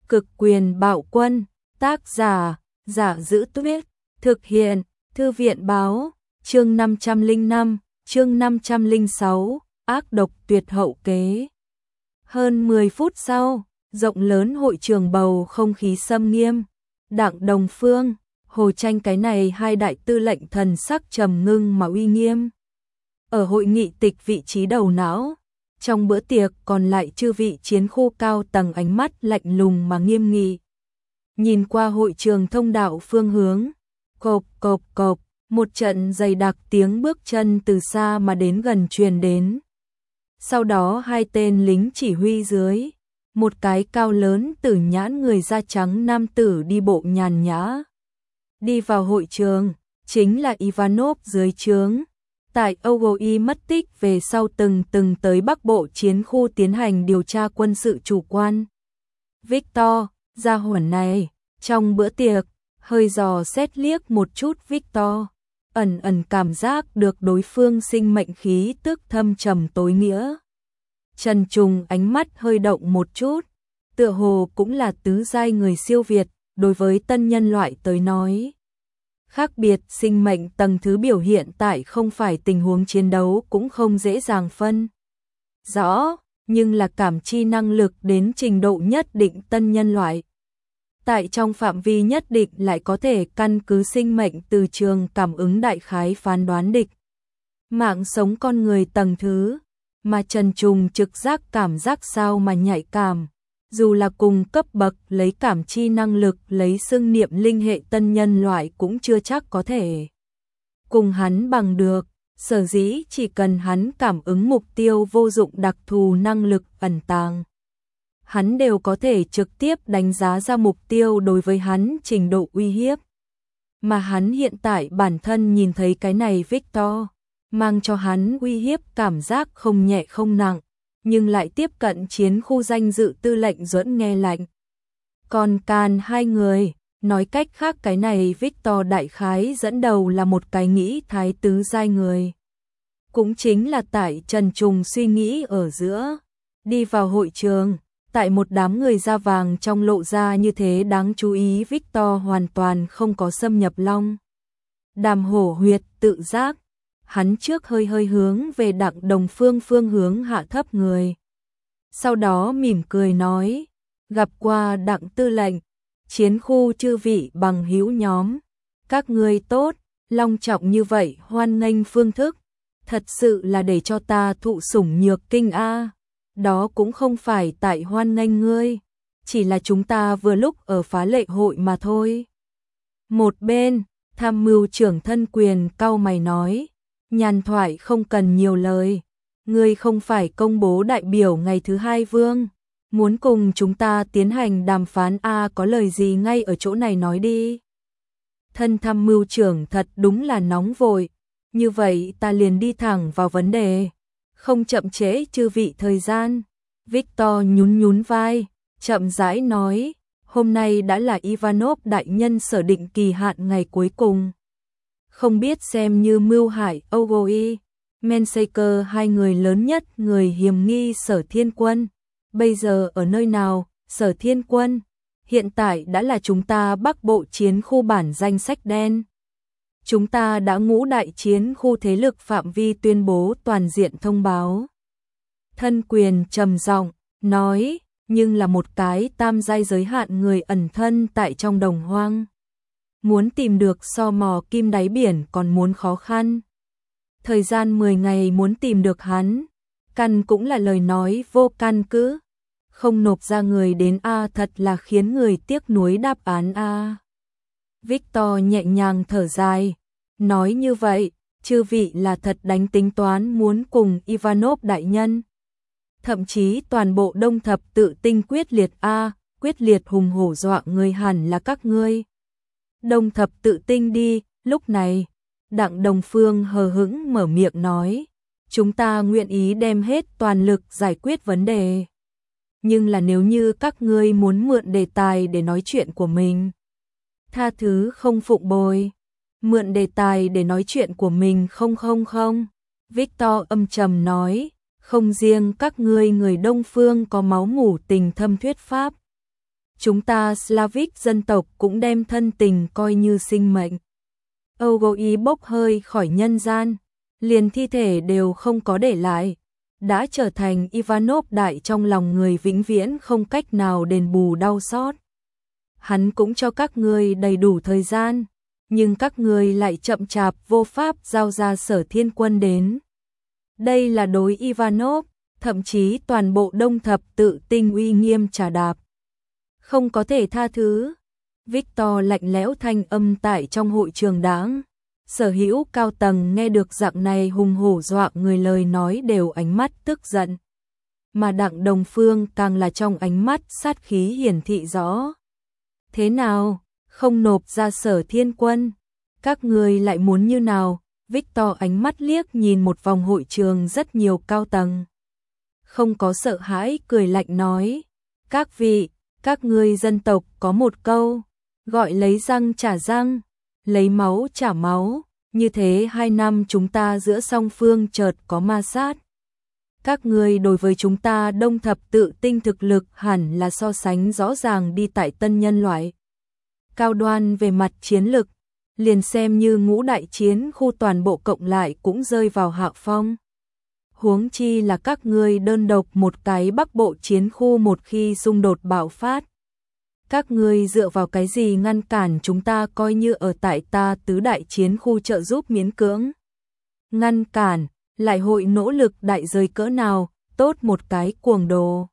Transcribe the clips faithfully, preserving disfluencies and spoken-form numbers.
Cực quyền bạo quân, tác giả, Giả Giữ Tuyết, thực hiện, Thư viện báo, chương năm trăm lẻ năm, chương năm trăm lẻ sáu, ác độc tuyệt hậu kế. Hơn mười phút sau, rộng lớn hội trường bầu không khí xâm nghiêm, Đặng Đồng Phương, Hồ Tranh cái này hai đại tư lệnh thần sắc trầm ngưng mà uy nghiêm. Ở hội nghị tịch vị trí đầu não, trong bữa tiệc còn lại chư vị chiến khu cao tầng ánh mắt lạnh lùng mà nghiêm nghị. Nhìn qua hội trường thông đạo phương hướng, cộp cộp cộp, một trận dày đặc tiếng bước chân từ xa mà đến gần truyền đến. Sau đó hai tên lính chỉ huy dưới, một cái cao lớn tử nhãn người da trắng nam tử đi bộ nhàn nhã. Đi vào hội trường, chính là Ivanov dưới trướng. Tại o giê i mất tích về sau từng từng tới Bắc Bộ chiến khu tiến hành điều tra quân sự chủ quan. Victor, gia hỏa này, trong bữa tiệc, hơi dò xét liếc một chút Victor, ẩn ẩn cảm giác được đối phương sinh mệnh khí tức thâm trầm tối nghĩa. Trần Trùng ánh mắt hơi động một chút, tựa hồ cũng là tứ giai người siêu việt, đối với tân nhân loại tới nói. Khác biệt sinh mệnh tầng thứ biểu hiện tại không phải tình huống chiến đấu cũng không dễ dàng phân rõ, nhưng là cảm chi năng lực đến trình độ nhất định tân nhân loại. Tại trong phạm vi nhất định lại có thể căn cứ sinh mệnh từ trường cảm ứng đại khái phán đoán địch. Mạng sống con người tầng thứ, mà Trần Trùng trực giác cảm giác sao mà nhạy cảm. Dù là cùng cấp bậc lấy cảm chi năng lực lấy xưng niệm linh hệ tân nhân loại cũng chưa chắc có thể cùng hắn bằng được, sở dĩ chỉ cần hắn cảm ứng mục tiêu vô dụng đặc thù năng lực ẩn tàng. Hắn đều có thể trực tiếp đánh giá ra mục tiêu đối với hắn trình độ uy hiếp. Mà hắn hiện tại bản thân nhìn thấy cái này Victor, mang cho hắn uy hiếp cảm giác không nhẹ không nặng. Nhưng lại tiếp cận chiến khu danh dự tư lệnh Duẫn nghe lạnh. Còn Càn hai người, nói cách khác cái này Victor đại khái dẫn đầu là một cái nghĩ thái tứ giai người. Cũng chính là tại Trần Trùng suy nghĩ ở giữa. Đi vào hội trường, tại một đám người da vàng trong lộ ra như thế đáng chú ý Victor hoàn toàn không có xâm nhập long. Đàm hổ huyệt tự giác. Hắn trước hơi hơi hướng về Đặng Đồng Phương phương hướng hạ thấp người. Sau đó mỉm cười nói, gặp qua Đặng tư lệnh, chiến khu chư vị bằng hữu nhóm, các ngươi tốt, long trọng như vậy hoan nghênh phương thức, thật sự là để cho ta thụ sủng nhược kinh a. Đó cũng không phải tại hoan nghênh ngươi, chỉ là chúng ta vừa lúc ở phá lệ hội mà thôi. Một bên, tham mưu trưởng thân quyền cau mày nói, nhàn thoại không cần nhiều lời, ngươi không phải công bố đại biểu ngày thứ hai vương, muốn cùng chúng ta tiến hành đàm phán a, có lời gì ngay ở chỗ này nói đi. Thân tham mưu trưởng thật đúng là nóng vội, như vậy ta liền đi thẳng vào vấn đề, không chậm trễ chư vị thời gian. Victor nhún nhún vai, chậm rãi nói, hôm nay đã là Ivanov đại nhân sở định kỳ hạn ngày cuối cùng. Không biết xem như mưu hại o giê i, Mensaker hai người lớn nhất người hiểm nghi Sở Thiên Quân. Bây giờ ở nơi nào, Sở Thiên Quân? Hiện tại đã là chúng ta Bắc Bộ chiến khu bản danh sách đen. Chúng ta đã ngũ đại chiến khu thế lực phạm vi tuyên bố toàn diện thông báo. Thân quyền trầm giọng nói, nhưng là một cái tam giai giới hạn người ẩn thân tại trong đồng hoang. Muốn tìm được so mò kim đáy biển còn muốn khó khăn. Thời gian mười ngày muốn tìm được hắn, căn cũng là lời nói vô căn cứ. Không nộp ra người đến A thật là khiến người tiếc nuối đáp án A. Victor nhẹ nhàng thở dài, nói như vậy, chư vị là thật đánh tính toán muốn cùng Ivanov đại nhân. Thậm chí toàn bộ đông thập tự tinh quyết liệt A, quyết liệt hùng hổ dọa người hẳn là các ngươi. Đông thập tự tinh đi, lúc này, Đặng Đồng Phương hờ hững mở miệng nói, chúng ta nguyện ý đem hết toàn lực giải quyết vấn đề. Nhưng là nếu như các ngươi muốn mượn đề tài để nói chuyện của mình, tha thứ không phụng bồi, mượn đề tài để nói chuyện của mình không không không. Victor âm trầm nói, không riêng các ngươi người Đông Phương có máu mủ tình thâm thuyết pháp. chúng ta Slavic dân tộc cũng đem thân tình coi như sinh mệnh. Eugoi bốc hơi khỏi nhân gian, liền thi thể đều không có để lại, đã trở thành Ivanov đại trong lòng người vĩnh viễn không cách nào đền bù đau xót. Hắn cũng cho các ngươi đầy đủ thời gian, nhưng các ngươi lại chậm chạp vô pháp giao ra Sở Thiên Quân đến. Đây là đối Ivanov, thậm chí toàn bộ Đông Thập Tự Tinh uy nghiêm trà đạp. Không có thể tha thứ. Victor lạnh lẽo thanh âm tại trong hội trường đáng. Sở hữu cao tầng nghe được dạng này hùng hổ dọa người lời nói đều ánh mắt tức giận. Mà Đặng Đồng Phương càng là trong ánh mắt sát khí hiển thị rõ. Thế nào, không nộp ra Sở Thiên Quân? Các người lại muốn như nào? Victor ánh mắt liếc nhìn một vòng hội trường rất nhiều cao tầng. Không có sợ hãi, cười lạnh nói. Các vị, các ngươi dân tộc có một câu, gọi lấy răng trả răng, lấy máu trả máu, như thế hai năm chúng ta giữa song phương chợt có ma sát. Các ngươi đối với chúng ta Đông Thập Tự Tinh thực lực hẳn là so sánh rõ ràng đi tại tân nhân loại. Cao đoan về mặt chiến lực, liền xem như ngũ đại chiến khu toàn bộ cộng lại cũng rơi vào hạ phong. Huống chi là các ngươi đơn độc một cái Bắc Bộ chiến khu một khi xung đột bạo phát. Các ngươi dựa vào cái gì ngăn cản chúng ta coi như ở tại ta tứ đại chiến khu trợ giúp miễn cưỡng. Ngăn cản, lại hội nỗ lực đại giới cỡ nào, tốt một cái cuồng đồ.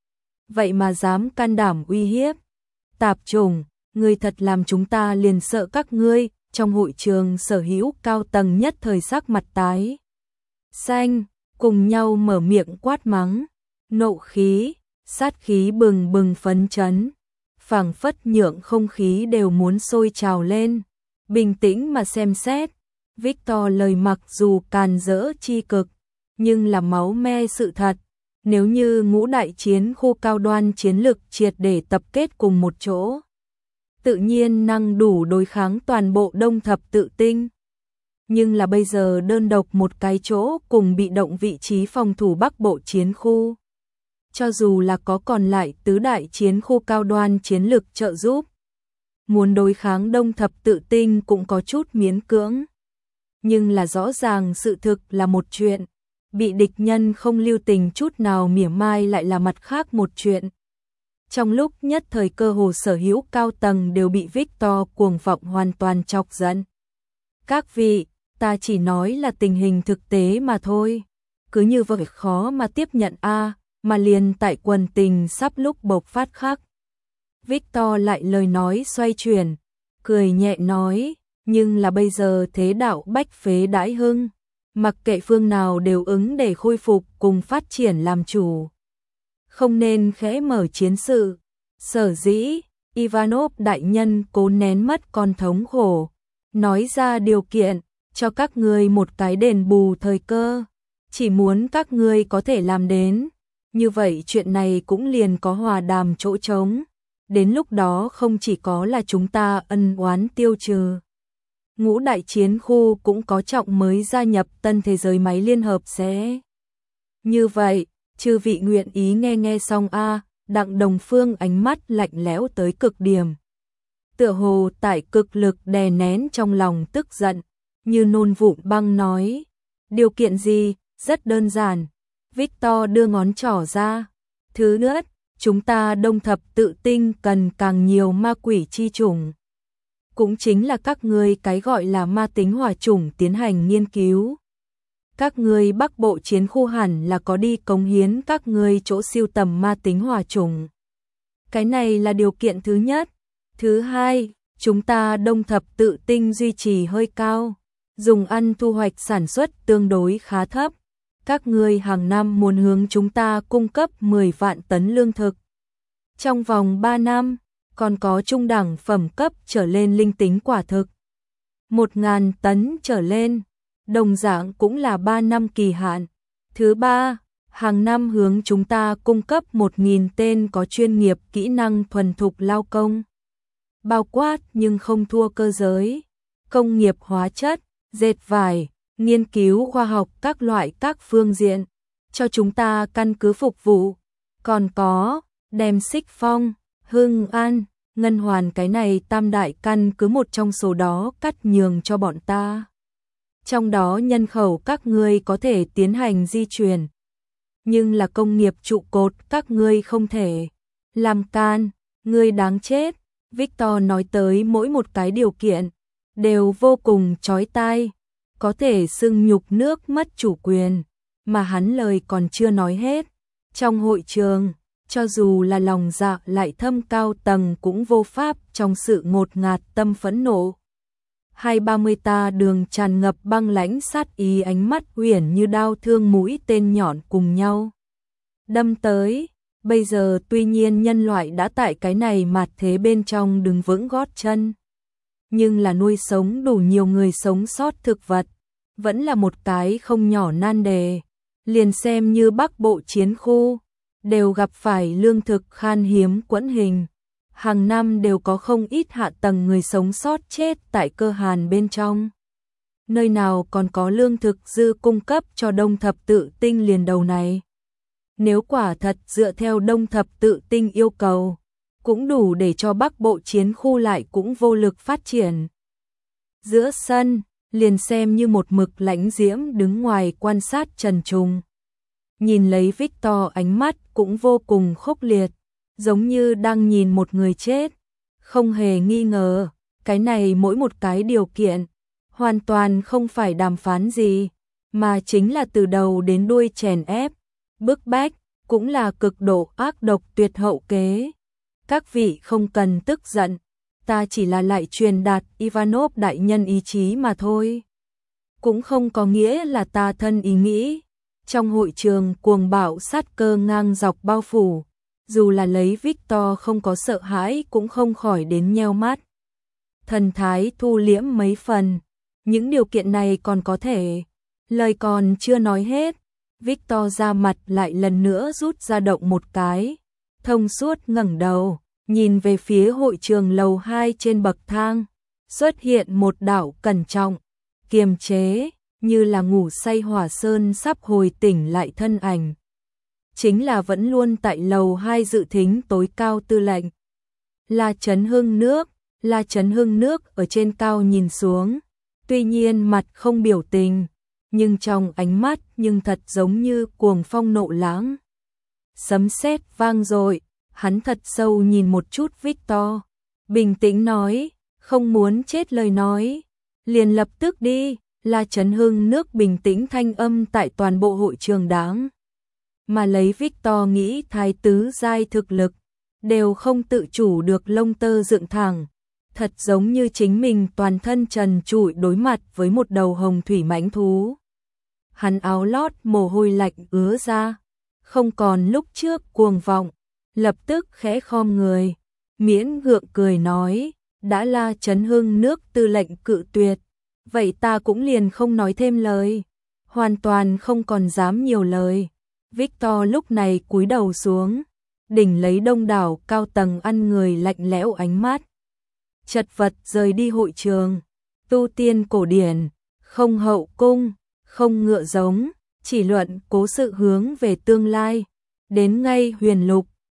Vậy mà dám can đảm uy hiếp. Tạp chủng, ngươi thật làm chúng ta liền sợ các ngươi, trong hội trường sở hữu cao tầng nhất thời sắc mặt tái. Xanh, cùng nhau mở miệng quát mắng, nộ khí, sát khí bừng bừng phấn chấn. Phảng phất nhượng không khí đều muốn sôi trào lên. Bình tĩnh mà xem xét, Victor lời mặc dù càn rỡ chi cực, nhưng là máu me sự thật. Nếu như ngũ đại chiến khu cao đoan chiến lực triệt để tập kết cùng một chỗ, tự nhiên năng đủ đối kháng toàn bộ Đông Thập Tự Tinh. Nhưng là bây giờ đơn độc một cái chỗ cùng bị động vị trí phòng thủ Bắc Bộ chiến khu. Cho dù là có còn lại tứ đại chiến khu cao đoan chiến lực trợ giúp, muốn đối kháng Đông Thập Tự Tinh cũng có chút miễn cưỡng. Nhưng là rõ ràng sự thực là một chuyện, bị địch nhân không lưu tình chút nào mỉa mai lại là mặt khác một chuyện. Trong lúc nhất thời cơ hồ sở hữu cao tầng đều bị Victor cuồng vọng hoàn toàn chọc giận. Các vị, ta chỉ nói là tình hình thực tế mà thôi. Cứ như vậy khó mà tiếp nhận a à, mà liền tại quần tình sắp lúc bộc phát khắc. Victor lại lời nói xoay chuyển, cười nhẹ nói, nhưng là bây giờ thế đạo bách phế đãi hưng, mặc kệ phương nào đều ứng để khôi phục cùng phát triển làm chủ. Không nên khẽ mở chiến sự. Sở dĩ, Ivanov đại nhân cố nén mất con thống khổ, nói ra điều kiện, cho các ngươi một cái đền bù thời cơ, chỉ muốn các ngươi có thể làm đến. Như vậy chuyện này cũng liền có hòa đàm chỗ trống. Đến lúc đó không chỉ có là chúng ta ân oán tiêu trừ. Ngũ đại chiến khu cũng có trọng mới gia nhập tân thế giới máy liên hợp sẽ. Như vậy, chư vị nguyện ý nghe nghe xong a à, Đặng Đồng Phương ánh mắt lạnh lẽo tới cực điểm. Tựa hồ tại cực lực đè nén trong lòng tức giận, như nôn vụn băng nói. Điều kiện gì? Rất đơn giản. Victor đưa ngón trỏ ra. Thứ nhất, chúng ta Đông Thập Tự Tinh cần càng nhiều ma quỷ chi chủng. Cũng chính là các ngươi cái gọi là ma tính hỏa chủng tiến hành nghiên cứu. Các ngươi Bắc Bộ chiến khu hẳn là có đi cống hiến các ngươi chỗ siêu tầm ma tính hỏa chủng. Cái này là điều kiện thứ nhất. Thứ hai, chúng ta Đông Thập Tự Tinh duy trì hơi cao, dùng ăn thu hoạch sản xuất tương đối khá thấp. Các ngươi hàng năm muốn hướng chúng ta cung cấp mười vạn tấn lương thực. Trong vòng ba năm, còn có trung đẳng phẩm cấp trở lên linh tính quả thực. một nghìn tấn trở lên, đồng dạng cũng là ba năm kỳ hạn. Thứ ba, hàng năm hướng chúng ta cung cấp một nghìn tên có chuyên nghiệp kỹ năng thuần thục lao công. Bao quát nhưng không thua cơ giới, công nghiệp hóa chất, dệt vải, nghiên cứu khoa học các loại các phương diện, cho chúng ta căn cứ phục vụ. Còn có, đem Xích Phong, Hưng An, Ngân Hoàn cái này tam đại căn cứ một trong số đó cắt nhường cho bọn ta. Trong đó nhân khẩu các ngươi có thể tiến hành di chuyển, nhưng là công nghiệp trụ cột các ngươi không thể làm can, ngươi đáng chết. Victor nói tới mỗi một cái điều kiện đều vô cùng chói tai, có thể xưng nhục nước mất chủ quyền, mà hắn lời còn chưa nói hết. Trong hội trường, cho dù là lòng dạ lại thâm cao tầng cũng vô pháp trong sự ngột ngạt tâm phẫn nộ. Hai ba mươi ta đường tràn ngập băng lãnh sát ý, ánh mắt huyền như đao thương mũi tên nhọn cùng nhau đâm tới. Bây giờ tuy nhiên nhân loại đã tại cái này mạt thế bên trong đứng vững gót chân, nhưng là nuôi sống đủ nhiều người sống sót thực vật vẫn là một cái không nhỏ nan đề. Liền xem như Bắc Bộ chiến khu đều gặp phải lương thực khan hiếm quẫn hình, hàng năm đều có không ít hạ tầng người sống sót chết tại cơ hàn bên trong. Nơi nào còn có lương thực dư cung cấp cho Đông Thập Tự Tinh liền đầu này. Nếu quả thật dựa theo Đông Thập Tự Tinh yêu cầu, cũng đủ để cho Bắc Bộ chiến khu lại cũng vô lực phát triển. Giữa sân, liền xem như một mực Lãnh Diễm đứng ngoài quan sát trần trùng. Nhìn lấy Victor ánh mắt cũng vô cùng khốc liệt, giống như đang nhìn một người chết. Không hề nghi ngờ, cái này mỗi một cái điều kiện, hoàn toàn không phải đàm phán gì, mà chính là từ đầu đến đuôi chèn ép, bức bách, cũng là cực độ ác độc tuyệt hậu kế. Các vị không cần tức giận, ta chỉ là lại truyền đạt Ivanov đại nhân ý chí mà thôi. Cũng không có nghĩa là ta thân ý nghĩ. Trong hội trường cuồng bạo sát cơ ngang dọc bao phủ, dù là lấy Victor không có sợ hãi cũng không khỏi đến nheo mắt. Thần thái thu liễm mấy phần, những điều kiện này còn có thể. Lời còn chưa nói hết, Victor ra mặt lại lần nữa rút ra động một cái, thông suốt ngẩng đầu, nhìn về phía hội trường lầu hai trên bậc thang, xuất hiện một đạo cẩn trọng, kiềm chế, như là ngủ say Hỏa Sơn sắp hồi tỉnh lại thân ảnh. Chính là vẫn luôn tại lầu hai dự thính tối cao tư lệnh. La Chấn Hưng Nước, La Chấn Hưng Nước ở trên cao nhìn xuống, tuy nhiên mặt không biểu tình, nhưng trong ánh mắt nhưng thật giống như cuồng phong nộ lãng. Sấm sét vang dội, hắn thật sâu nhìn một chút Victor, bình tĩnh nói, không muốn chết lời nói, liền lập tức đi. La Chấn Hưng Nước bình tĩnh thanh âm tại toàn bộ hội trường đáng. Mà lấy Victor nghĩ thái tứ giai thực lực, đều không tự chủ được lông tơ dựng thẳng, thật giống như chính mình toàn thân trần trụi đối mặt với một đầu hồng thủy mãnh thú. Hắn áo lót mồ hôi lạnh ứa ra, không còn lúc trước cuồng vọng, lập tức khẽ khom người, miễn gượng cười nói, đã La Chấn Hưng Nước tư lệnh cự tuyệt, vậy ta cũng liền không nói thêm lời, hoàn toàn không còn dám nhiều lời. Victor lúc này cúi đầu xuống, đỉnh lấy đông đảo cao tầng ăn người lạnh lẽo ánh mắt. Chật vật rời đi hội trường, tu tiên cổ điển, không hậu cung, không ngựa giống, chỉ luận cố sự hướng về tương lai, đến ngay huyền lục,